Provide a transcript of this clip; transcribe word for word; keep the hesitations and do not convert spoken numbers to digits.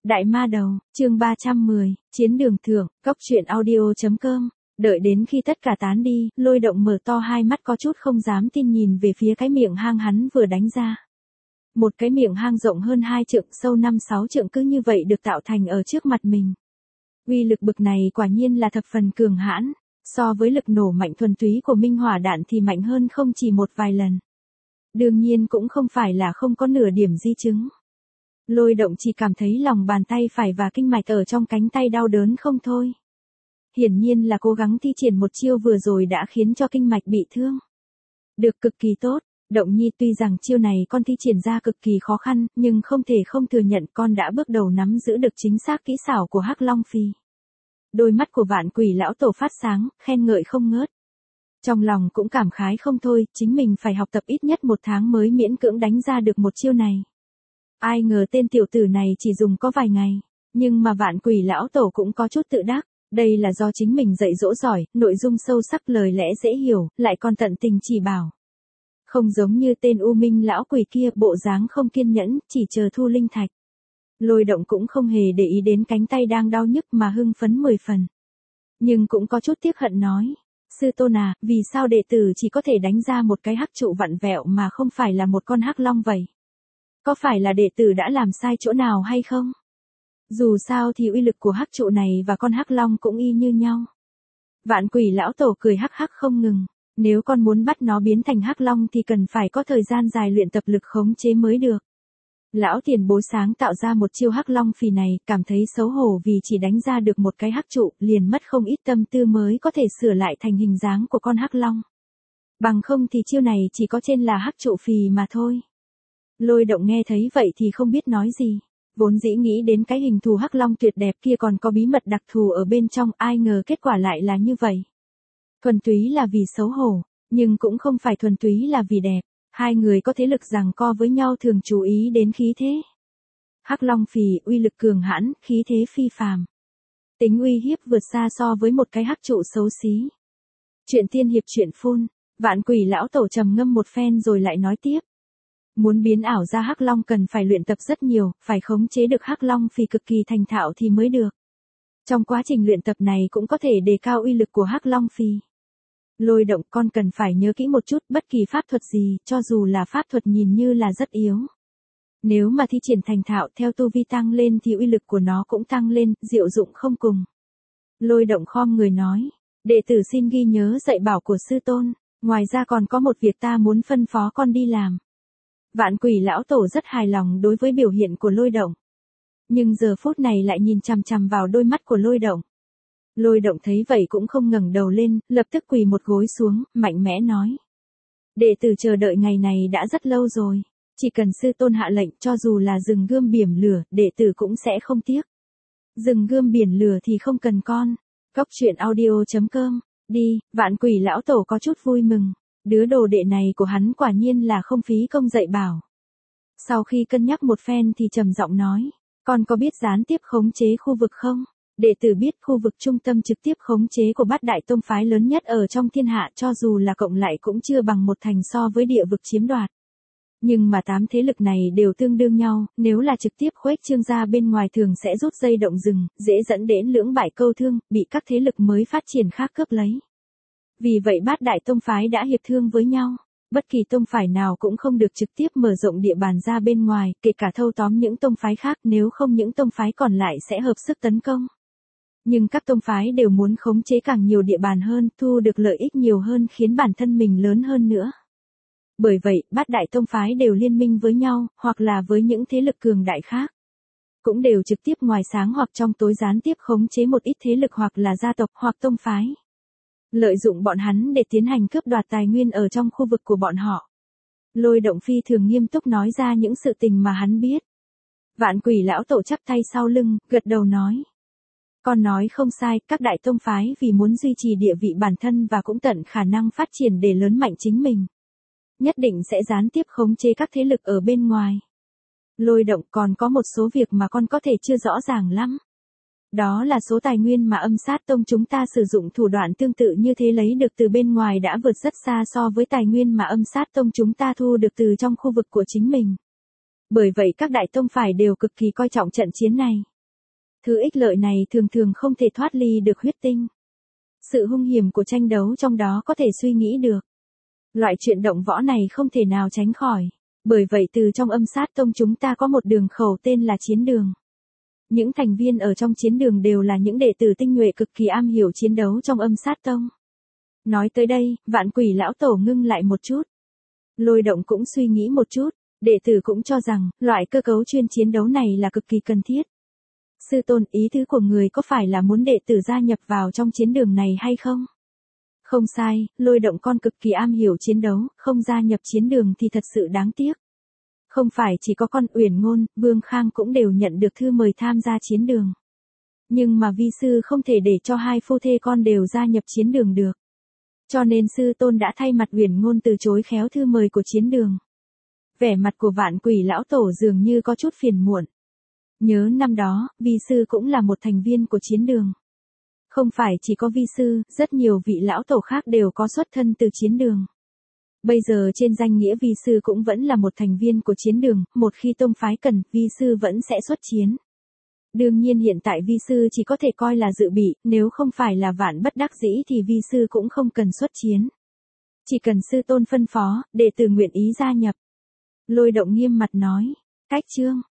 Đại ma đầu, chương ba trăm mười, chiến đường thưởng, cốc truyện audio chấm com. Đợi đến khi tất cả tán đi, Lôi Động mở to hai mắt có chút không dám tin nhìn về phía cái miệng hang hắn vừa đánh ra. Một cái miệng hang rộng hơn hai trượng, sâu năm sáu trượng cứ như vậy được tạo thành ở trước mặt mình. Uy lực bực này quả nhiên là thập phần cường hãn, so với lực nổ mạnh thuần túy của minh hỏa đạn thì mạnh hơn không chỉ một vài lần. Đương nhiên cũng không phải là không có nửa điểm di chứng. Lôi Động chỉ cảm thấy lòng bàn tay phải và kinh mạch ở trong cánh tay đau đớn không thôi. Hiển nhiên là cố gắng thi triển một chiêu vừa rồi đã khiến cho kinh mạch bị thương. Được, cực kỳ tốt. Động Nhi tuy rằng chiêu này con thi triển ra cực kỳ khó khăn, nhưng không thể không thừa nhận con đã bước đầu nắm giữ được chính xác kỹ xảo của Hắc Long Phi. Đôi mắt của Vạn Quỷ lão tổ phát sáng, khen ngợi không ngớt. Trong lòng cũng cảm khái không thôi, chính mình phải học tập ít nhất một tháng mới miễn cưỡng đánh ra được một chiêu này. Ai ngờ tên tiểu tử này chỉ dùng có vài ngày, nhưng mà Vạn Quỷ lão tổ cũng có chút tự đắc, đây là do chính mình dạy dỗ giỏi, nội dung sâu sắc, lời lẽ dễ hiểu, lại còn tận tình chỉ bảo. Không giống như tên U Minh lão quỷ kia, bộ dáng không kiên nhẫn, chỉ chờ thu linh thạch. Lôi Động cũng không hề để ý đến cánh tay đang đau nhức mà hưng phấn mười phần. Nhưng cũng có chút tiếc hận nói, sư tôn à, vì sao đệ tử chỉ có thể đánh ra một cái hắc trụ vặn vẹo mà không phải là một con hắc long vậy? Có phải là đệ tử đã làm sai chỗ nào hay không? Dù sao thì uy lực của hắc trụ này và con hắc long cũng y như nhau. Vạn Quỷ lão tổ cười hắc hắc không ngừng. Nếu con muốn bắt nó biến thành hắc long thì cần phải có thời gian dài luyện tập lực khống chế mới được. Lão tiền bối sáng tạo ra một chiêu hắc long phì này, cảm thấy xấu hổ vì chỉ đánh ra được một cái hắc trụ, liền mất không ít tâm tư mới có thể sửa lại thành hình dáng của con hắc long. Bằng không thì chiêu này chỉ có trên là hắc trụ phì mà thôi. Lôi Động nghe thấy vậy thì không biết nói gì. Vốn dĩ nghĩ đến cái hình thù hắc long tuyệt đẹp kia còn có bí mật đặc thù ở bên trong, ai ngờ kết quả lại là như vậy. Thuần túy là vì xấu hổ, nhưng cũng không phải thuần túy là vì đẹp. Hai người có thế lực giằng co với nhau thường chú ý đến khí thế. Hắc Long phì, uy lực cường hãn, khí thế phi phàm. Tính uy hiếp vượt xa so với một cái hắc trụ xấu xí. Chuyện tiên hiệp chuyện phun, Vạn Quỷ lão tổ trầm ngâm một phen rồi lại nói tiếp. Muốn biến ảo ra hắc long cần phải luyện tập rất nhiều, phải khống chế được hắc long phì cực kỳ thành thạo thì mới được. Trong quá trình luyện tập này cũng có thể đề cao uy lực của hắc long phi. Lôi Động, con cần phải nhớ kỹ một chút, bất kỳ pháp thuật gì, cho dù là pháp thuật nhìn như là rất yếu. Nếu mà thi triển thành thạo theo tu vi tăng lên thì uy lực của nó cũng tăng lên, diệu dụng không cùng. Lôi Động khom người nói, đệ tử xin ghi nhớ dạy bảo của sư tôn, ngoài ra còn có một việc ta muốn phân phó con đi làm. Vạn Quỷ lão tổ rất hài lòng đối với biểu hiện của Lôi Động. Nhưng giờ phút này lại nhìn chằm chằm vào đôi mắt của Lôi Động. Lôi Động thấy vậy cũng không ngẩng đầu lên, lập tức quỳ một gối xuống, mạnh mẽ nói. Đệ tử chờ đợi ngày này đã rất lâu rồi. Chỉ cần sư tôn hạ lệnh, cho dù là rừng gươm biển lửa, đệ tử cũng sẽ không tiếc. Rừng gươm biển lửa thì không cần con. Cốc truyện audio chấm com. Đi, Vạn Quỷ lão tổ có chút vui mừng. Đứa đồ đệ này của hắn quả nhiên là không phí công dạy bảo. Sau khi cân nhắc một phen thì trầm giọng nói. Con có biết gián tiếp khống chế khu vực không? Đệ tử biết khu vực trung tâm trực tiếp khống chế của bát đại tông phái lớn nhất ở trong thiên hạ, cho dù là cộng lại cũng chưa bằng một thành so với địa vực chiếm đoạt. Nhưng mà tám thế lực này đều tương đương nhau, nếu là trực tiếp khuếch trương ra bên ngoài thường sẽ rút dây động rừng, dễ dẫn đến lưỡng bại câu thương, bị các thế lực mới phát triển khác cướp lấy. Vì vậy bát đại tông phái đã hiệp thương với nhau. Bất kỳ tông phái nào cũng không được trực tiếp mở rộng địa bàn ra bên ngoài, kể cả thâu tóm những tông phái khác, nếu không những tông phái còn lại sẽ hợp sức tấn công. Nhưng các tông phái đều muốn khống chế càng nhiều địa bàn hơn, thu được lợi ích nhiều hơn, khiến bản thân mình lớn hơn nữa. Bởi vậy, bát đại tông phái đều liên minh với nhau, hoặc là với những thế lực cường đại khác. Cũng đều trực tiếp ngoài sáng hoặc trong tối gián tiếp khống chế một ít thế lực hoặc là gia tộc hoặc tông phái. Lợi dụng bọn hắn để tiến hành cướp đoạt tài nguyên ở trong khu vực của bọn họ. Lôi Động phi thường nghiêm túc nói ra những sự tình mà hắn biết. Vạn Quỷ lão tổ chắp tay sau lưng, gật đầu nói. Con nói không sai, các đại tông phái vì muốn duy trì địa vị bản thân và cũng tận khả năng phát triển để lớn mạnh chính mình. Nhất định sẽ gián tiếp khống chế các thế lực ở bên ngoài. Lôi Động, còn có một số việc mà con có thể chưa rõ ràng lắm. Đó là số tài nguyên mà Âm Sát Tông chúng ta sử dụng thủ đoạn tương tự như thế lấy được từ bên ngoài đã vượt rất xa so với tài nguyên mà Âm Sát Tông chúng ta thu được từ trong khu vực của chính mình. Bởi vậy các đại tông phái đều cực kỳ coi trọng trận chiến này. Thứ ích lợi này thường thường không thể thoát ly được huyết tinh. Sự hung hiểm của tranh đấu trong đó có thể suy nghĩ được. Loại chuyện động võ này không thể nào tránh khỏi. Bởi vậy từ trong âm sát tông chúng ta có một đường khẩu tên là chiến đường. Những thành viên ở trong chiến đường đều là những đệ tử tinh nhuệ cực kỳ am hiểu chiến đấu trong âm sát tông. Nói tới đây, Vạn Quỷ lão tổ ngưng lại một chút. Lôi Động cũng suy nghĩ một chút, đệ tử cũng cho rằng, loại cơ cấu chuyên chiến đấu này là cực kỳ cần thiết. Sư tôn, ý tứ của người có phải là muốn đệ tử gia nhập vào trong chiến đường này hay không? Không sai, Lôi Động con cực kỳ am hiểu chiến đấu, không gia nhập chiến đường thì thật sự đáng tiếc. Không phải chỉ có con Uyển Ngôn, Vương Khang cũng đều nhận được thư mời tham gia chiến đường. Nhưng mà vi sư không thể để cho hai phu thê con đều gia nhập chiến đường được. Cho nên sư tôn đã thay mặt Uyển Ngôn từ chối khéo thư mời của chiến đường. Vẻ mặt của Vạn Quỷ lão tổ dường như có chút phiền muộn. Nhớ năm đó, vi sư cũng là một thành viên của chiến đường. Không phải chỉ có vi sư, rất nhiều vị lão tổ khác đều có xuất thân từ chiến đường. Bây giờ trên danh nghĩa vi sư cũng vẫn là một thành viên của chiến đường, một khi tông phái cần, vi sư vẫn sẽ xuất chiến. Đương nhiên hiện tại vi sư chỉ có thể coi là dự bị, nếu không phải là vạn bất đắc dĩ thì vi sư cũng không cần xuất chiến. Chỉ cần sư tôn phân phó, đệ tử nguyện ý gia nhập. Lôi Động nghiêm mặt nói, cách chương.